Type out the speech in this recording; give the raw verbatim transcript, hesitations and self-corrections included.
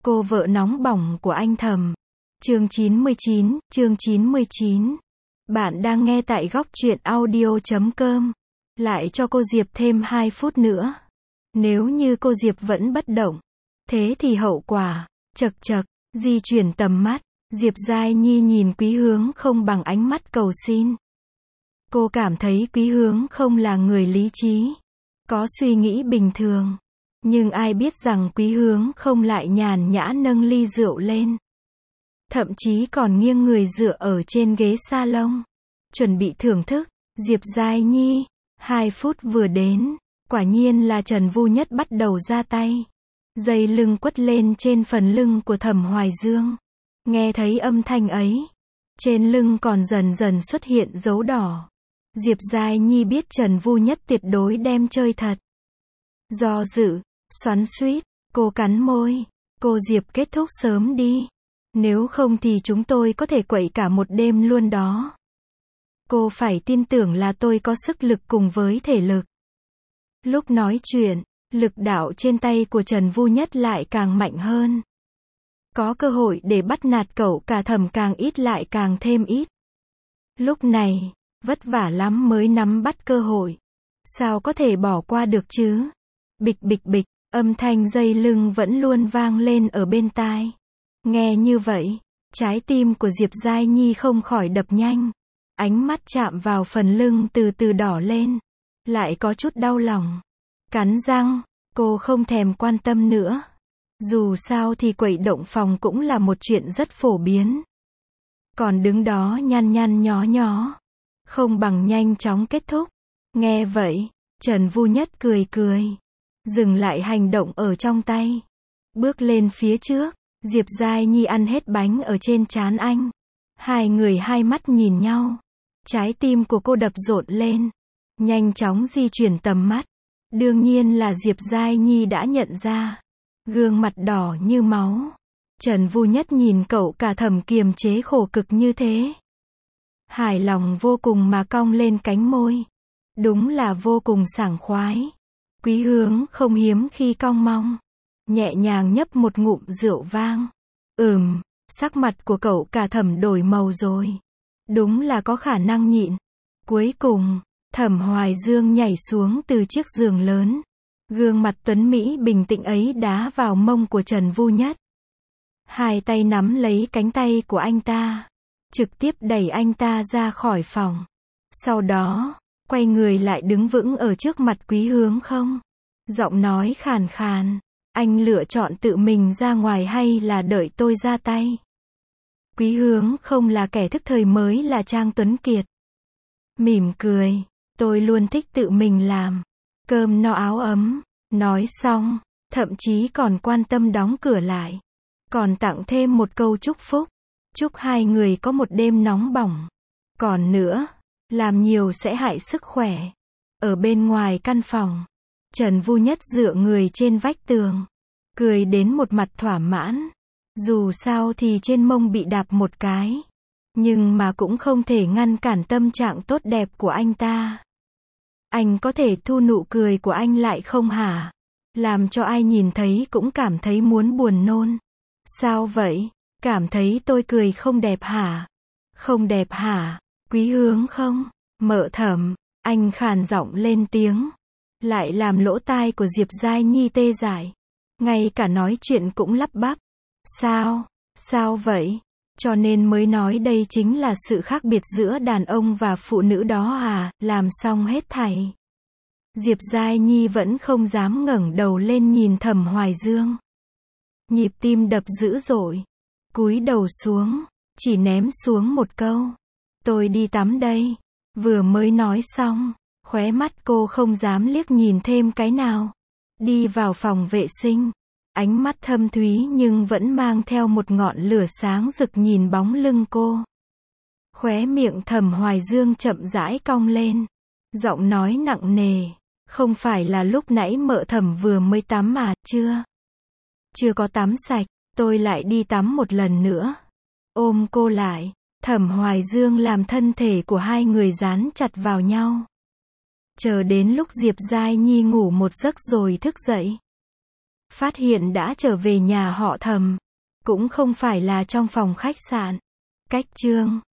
Cô vợ nóng bỏng của anh Thầm. Chương chín mươi chín, chương chín mươi chín. Bạn đang nghe tại góc truyện audio chấm com. Lại cho cô Diệp thêm hai phút nữa. Nếu như cô Diệp vẫn bất động, thế thì hậu quả, chật chật, di chuyển tầm mắt, Diệp Giai Nhi nhìn Quý Hướng không bằng ánh mắt cầu xin. Cô cảm thấy Quý Hướng không là người lý trí, có suy nghĩ bình thường. Nhưng ai biết rằng Quý Hướng không lại nhàn nhã nâng ly rượu lên. Thậm chí còn nghiêng người dựa ở trên ghế salon, chuẩn bị thưởng thức. Diệp Giai Nhi, hai phút vừa đến, quả nhiên là Trần Vu Nhất bắt đầu ra tay. Dây lưng quất lên trên phần lưng của Thẩm Hoài Dương. Nghe thấy âm thanh ấy, trên lưng còn dần dần xuất hiện dấu đỏ. Diệp Giai Nhi biết Trần Vu Nhất tuyệt đối đem chơi thật. Do dự, xoắn xuýt, cô cắn môi. Cô Diệp kết thúc sớm đi. Nếu không thì chúng tôi có thể quậy cả một đêm luôn đó. Cô phải tin tưởng là tôi có sức lực cùng với thể lực. Lúc nói chuyện, lực đạo trên tay của Trần Vu Nhất lại càng mạnh hơn. Có cơ hội để bắt nạt cậu cả Thẩm càng ít lại càng thêm ít. Lúc này, vất vả lắm mới nắm bắt cơ hội. Sao có thể bỏ qua được chứ? Bịch bịch bịch, âm thanh dây lưng vẫn luôn vang lên ở bên tai. Nghe như vậy, trái tim của Diệp Giai Nhi không khỏi đập nhanh. Ánh mắt chạm vào phần lưng từ từ đỏ lên. Lại có chút đau lòng. Cắn răng, cô không thèm quan tâm nữa. Dù sao thì quậy động phòng cũng là một chuyện rất phổ biến. Còn đứng đó nhăn nhăn nhó nhó, không bằng nhanh chóng kết thúc. Nghe vậy, Trần Vu Nhất cười cười. Dừng lại hành động ở trong tay. Bước lên phía trước, Diệp Giai Nhi ăn hết bánh ở trên trán anh. Hai người hai mắt nhìn nhau. Trái tim của cô đập rộn lên. Nhanh chóng di chuyển tầm mắt. Đương nhiên là Diệp Giai Nhi đã nhận ra. Gương mặt đỏ như máu. Trần Vu Nhất nhìn cậu cả Thẩm kiềm chế khổ cực như thế. Hài lòng vô cùng mà cong lên cánh môi. Đúng là vô cùng sảng khoái. Quý Hướng không hiếm khi cong mong. Nhẹ nhàng nhấp một ngụm rượu vang. Ừm, sắc mặt của cậu cả Thẩm đổi màu rồi. Đúng là có khả năng nhịn. Cuối cùng, Thẩm Hoài Dương nhảy xuống từ chiếc giường lớn. Gương mặt tuấn Mỹ bình tĩnh ấy đá vào mông của Trần Vu Nhất. Hai tay nắm lấy cánh tay của anh ta. Trực tiếp đẩy anh ta ra khỏi phòng. Sau đó, quay người lại đứng vững ở trước mặt Quý Hướng không. Giọng nói khàn khàn. Anh lựa chọn tự mình ra ngoài hay là đợi tôi ra tay? Quý Hướng không là kẻ thức thời mới là Trang Tuấn Kiệt. Mỉm cười. Tôi luôn thích tự mình làm. Cơm no áo ấm. Nói xong, thậm chí còn quan tâm đóng cửa lại. Còn tặng thêm một câu chúc phúc. Chúc hai người có một đêm nóng bỏng. Còn nữa, làm nhiều sẽ hại sức khỏe. Ở bên ngoài căn phòng, Trần Vu Nhất dựa người trên vách tường. Cười đến một mặt thỏa mãn. Dù sao thì trên mông bị đạp một cái. Nhưng mà cũng không thể ngăn cản tâm trạng tốt đẹp của anh ta. Anh có thể thu nụ cười của anh lại không hả? Làm cho ai nhìn thấy cũng cảm thấy muốn buồn nôn. Sao vậy? Cảm thấy tôi cười không đẹp hả? Không đẹp hả? Quý Hướng không? Mợ Thẩm, anh khàn giọng lên tiếng. Lại làm lỗ tai của Diệp Giai Nhi tê dại. Ngay cả nói chuyện cũng lắp bắp. Sao? Sao vậy? Cho nên mới nói đây chính là sự khác biệt giữa đàn ông và phụ nữ đó à, làm xong hết thảy. Diệp Giai Nhi vẫn không dám ngẩng đầu lên nhìn Thẩm Hoài Dương. Nhịp tim đập dữ dội. Cúi đầu xuống, chỉ ném xuống một câu. Tôi đi tắm đây. Vừa mới nói xong, khóe mắt cô không dám liếc nhìn thêm cái nào. Đi vào phòng vệ sinh. Ánh mắt thâm thúy nhưng vẫn mang theo một ngọn lửa sáng rực nhìn bóng lưng cô. Khóe miệng Thẩm Hoài Dương chậm rãi cong lên. Giọng nói nặng nề. Không phải là lúc nãy mợ Thẩm vừa mới tắm mà, chưa? Chưa có tắm sạch, tôi lại đi tắm một lần nữa. Ôm cô lại, Thẩm Hoài Dương làm thân thể của hai người dán chặt vào nhau. Chờ đến lúc Diệp Giai Nhi ngủ một giấc rồi thức dậy. phát hiện đã trở về nhà họ Thẩm. Cũng không phải là trong phòng khách sạn. Cách chương